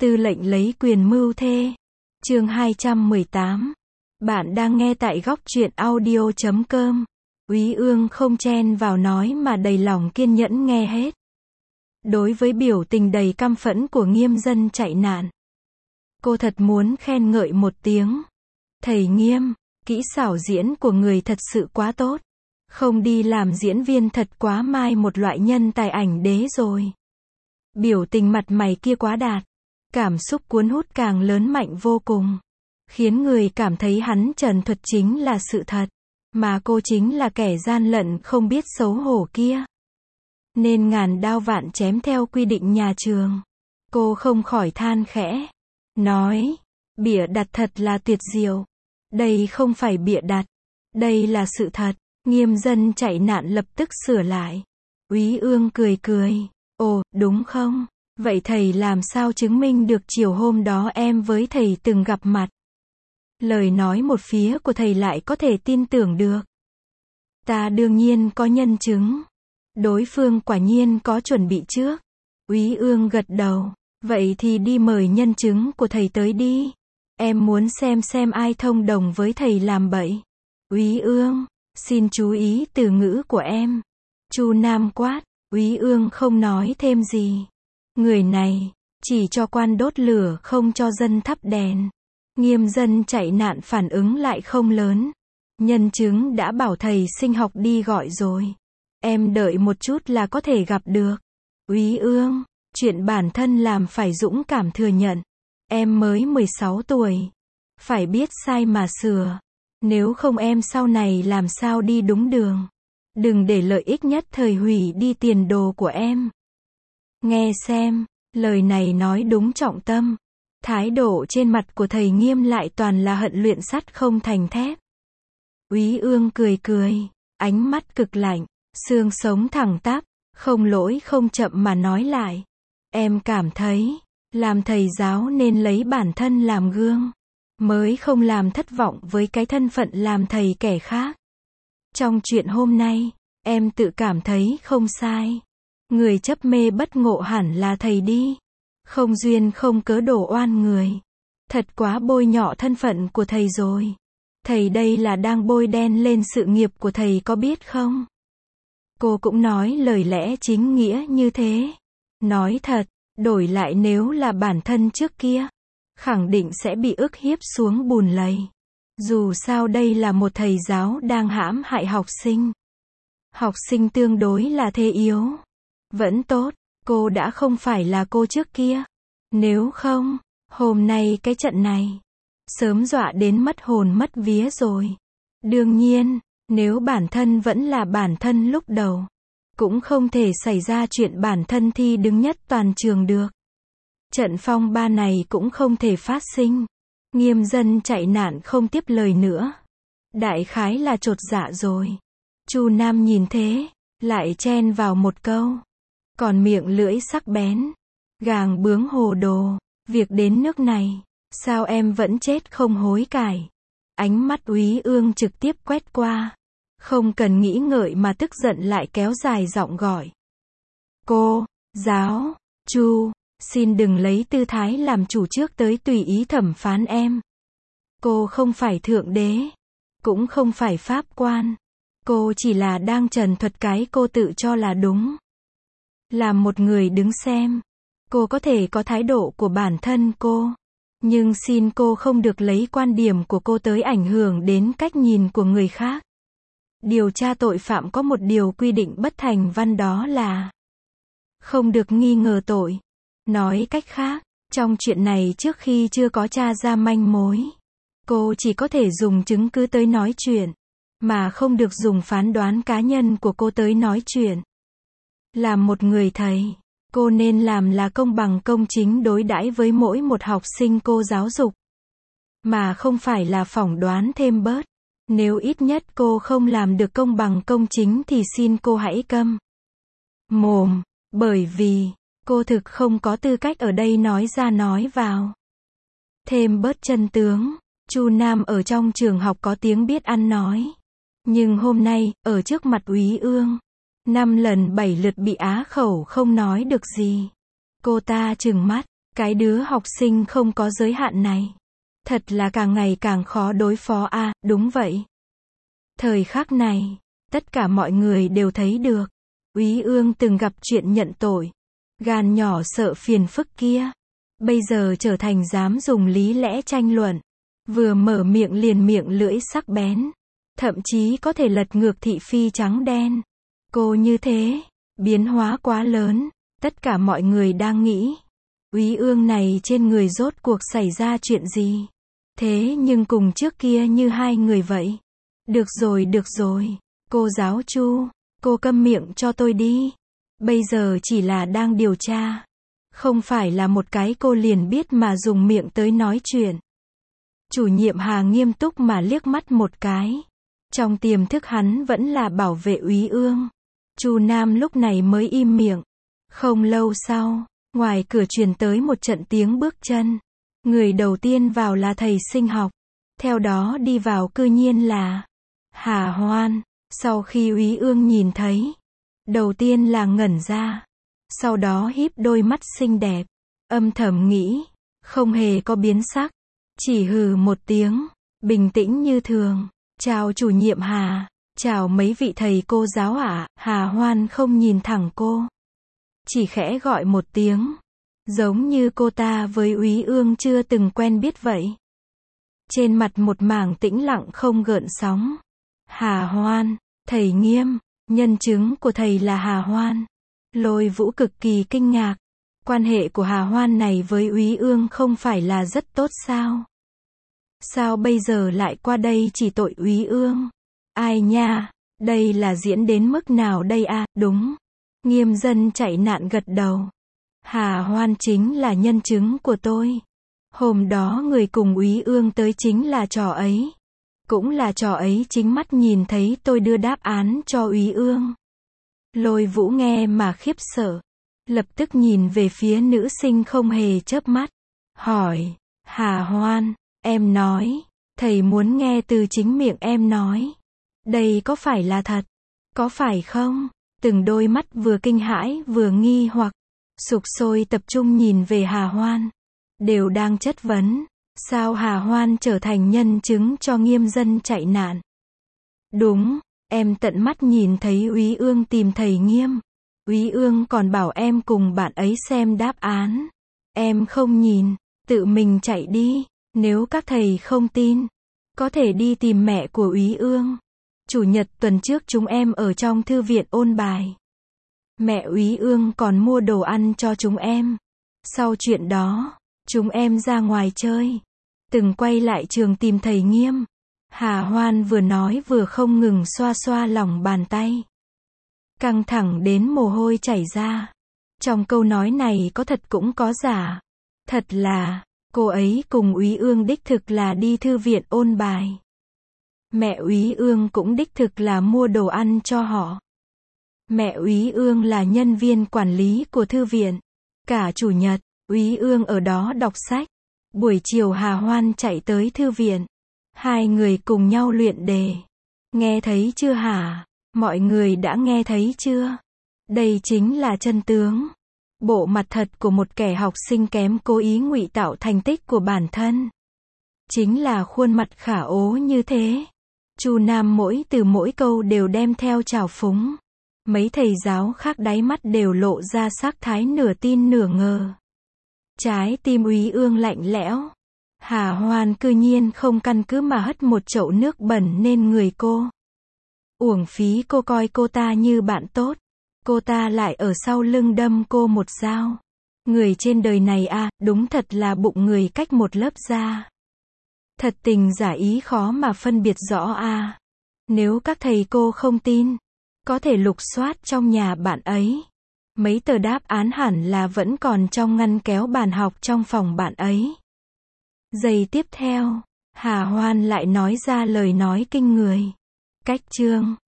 Tư lệnh lấy quyền mưu thê. Chương 218. Bạn đang nghe tại góc truyện audio.com. Úy Ương không chen vào nói mà đầy lòng kiên nhẫn nghe hết. Đối với biểu tình đầy căm phẫn của Nghiêm Dân chạy nạn, cô thật muốn khen ngợi một tiếng. Thầy Nghiêm, kỹ xảo diễn của người thật sự quá tốt. Không đi làm diễn viên thật quá mai một loại nhân tài ảnh đế rồi. Biểu tình mặt mày kia quá đạt. Cảm xúc cuốn hút càng lớn mạnh vô cùng. Khiến người cảm thấy hắn trần thuật chính là sự thật. Mà cô chính là kẻ gian lận không biết xấu hổ kia. Nên ngàn đao vạn chém theo quy định nhà trường. Cô không khỏi than khẽ. Nói, bịa đặt thật là tuyệt diệu. Đây không phải bịa đặt. Đây là sự thật. Nghiêm Dân chạy nạn lập tức sửa lại. Úy Ương cười cười. Ồ, đúng không? Vậy thầy làm sao chứng minh được chiều hôm đó em với thầy từng gặp mặt? Lời nói một phía của thầy lại có thể tin tưởng được. Ta đương nhiên có nhân chứng. Đối phương quả nhiên có chuẩn bị trước. Úy Ương gật đầu. Vậy thì đi mời nhân chứng của thầy tới đi. Em muốn xem ai thông đồng với thầy làm bậy. Úy Ương, xin chú ý từ ngữ của em. Chu Nam quát. Úy Ương không nói thêm gì. Người này, chỉ cho quan đốt lửa không cho dân thắp đèn. Nghiêm Dân chạy nạn phản ứng lại không lớn. Nhân chứng đã bảo thầy sinh học đi gọi rồi. Em đợi một chút là có thể gặp được. Úy Ương, chuyện bản thân làm phải dũng cảm thừa nhận. Em mới 16 tuổi. Phải biết sai mà sửa. Nếu không em sau này làm sao đi đúng đường. Đừng để lợi ích nhất thời hủy đi tiền đồ của em. Nghe xem, lời này nói đúng trọng tâm. Thái độ trên mặt của thầy Nghiêm lại toàn là hận luyện sắt không thành thép. Úy Ương cười cười, ánh mắt cực lạnh, xương sống thẳng tắp, không lỗi không chậm mà nói lại. Em cảm thấy, làm thầy giáo nên lấy bản thân làm gương, mới không làm thất vọng với cái thân phận làm thầy kẻ khác. Trong chuyện hôm nay, em tự cảm thấy không sai. Người chấp mê bất ngộ hẳn là thầy đi. Không duyên không cớ đổ oan người. Thật quá bôi nhọ thân phận của thầy rồi. Thầy đây là đang bôi đen lên sự nghiệp của thầy có biết không? Cô cũng nói lời lẽ chính nghĩa như thế. Nói thật, đổi lại nếu là bản thân trước kia, khẳng định sẽ bị ức hiếp xuống bùn lầy. Dù sao đây là một thầy giáo đang hãm hại học sinh. Học sinh tương đối là thế yếu. Vẫn tốt, cô đã không phải là cô trước kia. Nếu không, hôm nay cái trận này, sớm dọa đến mất hồn mất vía rồi. Đương nhiên, nếu bản thân vẫn là bản thân lúc đầu, cũng không thể xảy ra chuyện bản thân thi đứng nhất toàn trường được. Trận phong ba này cũng không thể phát sinh. Nghiêm Dân chạy nạn không tiếp lời nữa. Đại khái là chột dạ rồi. Chu Nam nhìn thế, lại chen vào một câu. Còn miệng lưỡi sắc bén, gàng bướng hồ đồ, việc đến nước này, sao em vẫn chết không hối cải. Ánh mắt Úy Ương trực tiếp quét qua, không cần nghĩ ngợi mà tức giận lại kéo dài giọng gọi. Cô, giáo, Chu, xin đừng lấy tư thái làm chủ trước tới tùy ý thẩm phán em. Cô không phải thượng đế, cũng không phải pháp quan. Cô chỉ là đang trần thuật cái cô tự cho là đúng. Làm một người đứng xem, cô có thể có thái độ của bản thân cô. Nhưng xin cô không được lấy quan điểm của cô tới ảnh hưởng đến cách nhìn của người khác. Điều tra tội phạm có một điều quy định bất thành văn, đó là không được nghi ngờ tội. Nói cách khác, trong chuyện này trước khi chưa có tra ra manh mối, cô chỉ có thể dùng chứng cứ tới nói chuyện, mà không được dùng phán đoán cá nhân của cô tới nói chuyện. Làm một người thầy, cô nên làm là công bằng công chính đối đãi với mỗi một học sinh cô giáo dục. Mà không phải là phỏng đoán thêm bớt. Nếu ít nhất cô không làm được công bằng công chính thì xin cô hãy câm mồm, bởi vì cô thực không có tư cách ở đây nói ra nói vào. Thêm bớt chân tướng, Chu Nam ở trong trường học có tiếng biết ăn nói. Nhưng hôm nay, ở trước mặt Úy Ương, 5 lần 7 lượt bị á khẩu không nói được gì. Cô ta trừng mắt, Cái đứa học sinh không có giới hạn này. Thật là càng ngày càng khó đối phó a, đúng vậy. Thời khắc này, tất cả mọi người đều thấy được. Úy Ương từng gặp chuyện nhận tội. Gan nhỏ sợ phiền phức kia. Bây giờ trở thành dám dùng lý lẽ tranh luận. Vừa mở miệng liền miệng lưỡi sắc bén. Thậm chí có thể lật ngược thị phi trắng đen. Cô như thế, biến hóa quá lớn. Tất cả mọi người đang nghĩ. Úy Ương này trên người rốt cuộc xảy ra chuyện gì? Thế nhưng cùng trước kia như hai người vậy. Được rồi. Cô giáo Chu, cô câm miệng cho tôi đi. Bây giờ chỉ là đang điều tra. Không phải là một cái cô liền biết mà dùng miệng tới nói chuyện. Chủ nhiệm Hà nghiêm túc mà liếc mắt một cái. Trong tiềm thức hắn vẫn là bảo vệ Úy Ương. Chu Nam lúc này mới im miệng. Không lâu sau, ngoài cửa truyền tới một trận tiếng bước chân. Người đầu tiên vào là thầy sinh học. Theo đó đi vào cư nhiên là Hà Hoan. Sau khi Úy Ương nhìn thấy, đầu tiên là ngẩn ra. Sau đó híp đôi mắt xinh đẹp. Âm thầm nghĩ, không hề có biến sắc. Chỉ hừ một tiếng, bình tĩnh như thường. Chào chủ nhiệm Hà. Chào mấy vị thầy cô giáo ạ. Hà Hoan không nhìn thẳng cô. Chỉ khẽ gọi một tiếng. Giống như cô ta với Úy Ương chưa từng quen biết vậy. Trên mặt một mảng tĩnh lặng không gợn sóng. Hà Hoan, thầy Nghiêm, nhân chứng của thầy là Hà Hoan. Lôi Vũ cực kỳ kinh ngạc. Quan hệ của Hà Hoan này với Úy Ương không phải là rất tốt sao? Sao bây giờ lại qua đây chỉ tội Úy Ương? Ai nha, đây là diễn đến mức nào đây à? Đúng. Nghiêm dân chạy nạn gật đầu. Hà Hoan chính là nhân chứng của tôi. Hôm đó người cùng Úy Ương tới chính là trò ấy. Cũng là trò ấy chính mắt nhìn thấy tôi đưa đáp án cho Úy Ương. Lôi Vũ nghe mà khiếp sợ. Lập tức nhìn về phía nữ sinh không hề chớp mắt. Hỏi, Hà Hoan, em nói, thầy muốn nghe từ chính miệng em nói. Đây có phải là thật? Có phải không? Từng đôi mắt vừa kinh hãi vừa nghi hoặc sục sôi tập trung nhìn về Hà Hoan. Đều đang chất vấn. Sao Hà Hoan trở thành nhân chứng cho Nghiêm dân chạy nạn? Đúng, em tận mắt nhìn thấy Úy Ương tìm thầy Nghiêm. Úy Ương còn bảo em cùng bạn ấy xem đáp án. Em không nhìn, tự mình chạy đi. Nếu các thầy không tin, có thể đi tìm mẹ của Úy Ương. Chủ nhật tuần trước chúng em ở trong thư viện ôn bài. Mẹ Úy Ương còn mua đồ ăn cho chúng em. Sau chuyện đó, chúng em ra ngoài chơi. Từng quay lại trường tìm thầy Nghiêm. Hà Hoan vừa nói vừa không ngừng xoa xoa lòng bàn tay. Căng thẳng đến mồ hôi chảy ra. Trong câu nói này có thật cũng có giả. Thật là, cô ấy cùng Úy Ương đích thực là đi thư viện ôn bài. Mẹ Úy Ương cũng đích thực là mua đồ ăn cho họ. Mẹ Úy Ương là nhân viên quản lý của thư viện. Cả chủ nhật, Úy Ương ở đó đọc sách. Buổi chiều Hà Hoan chạy tới thư viện. Hai người cùng nhau luyện đề. Nghe thấy chưa hả? Mọi người đã nghe thấy chưa? Đây chính là chân tướng. Bộ mặt thật của một kẻ học sinh kém cố ý ngụy tạo thành tích của bản thân. Chính là khuôn mặt khả ố như thế. Chu Nam mỗi từ mỗi câu đều đem theo trào phúng. Mấy thầy giáo khác đáy mắt đều lộ ra sắc thái nửa tin nửa ngờ. Trái tim Úy Ương lạnh lẽo. Hà Hoan cư nhiên không căn cứ mà hất một chậu nước bẩn lên người cô. Uổng phí cô coi cô ta như bạn tốt. Cô ta lại ở sau lưng đâm cô một dao. Người trên đời này à, đúng thật là bụng người cách một lớp da. Thật tình giả ý khó mà phân biệt rõ à. Nếu các thầy cô không tin, có thể lục soát trong nhà bạn ấy. Mấy tờ đáp án hẳn là vẫn còn trong ngăn kéo bàn học trong phòng bạn ấy. Giây tiếp theo, Hà Hoan lại nói ra lời nói kinh người. Cách chương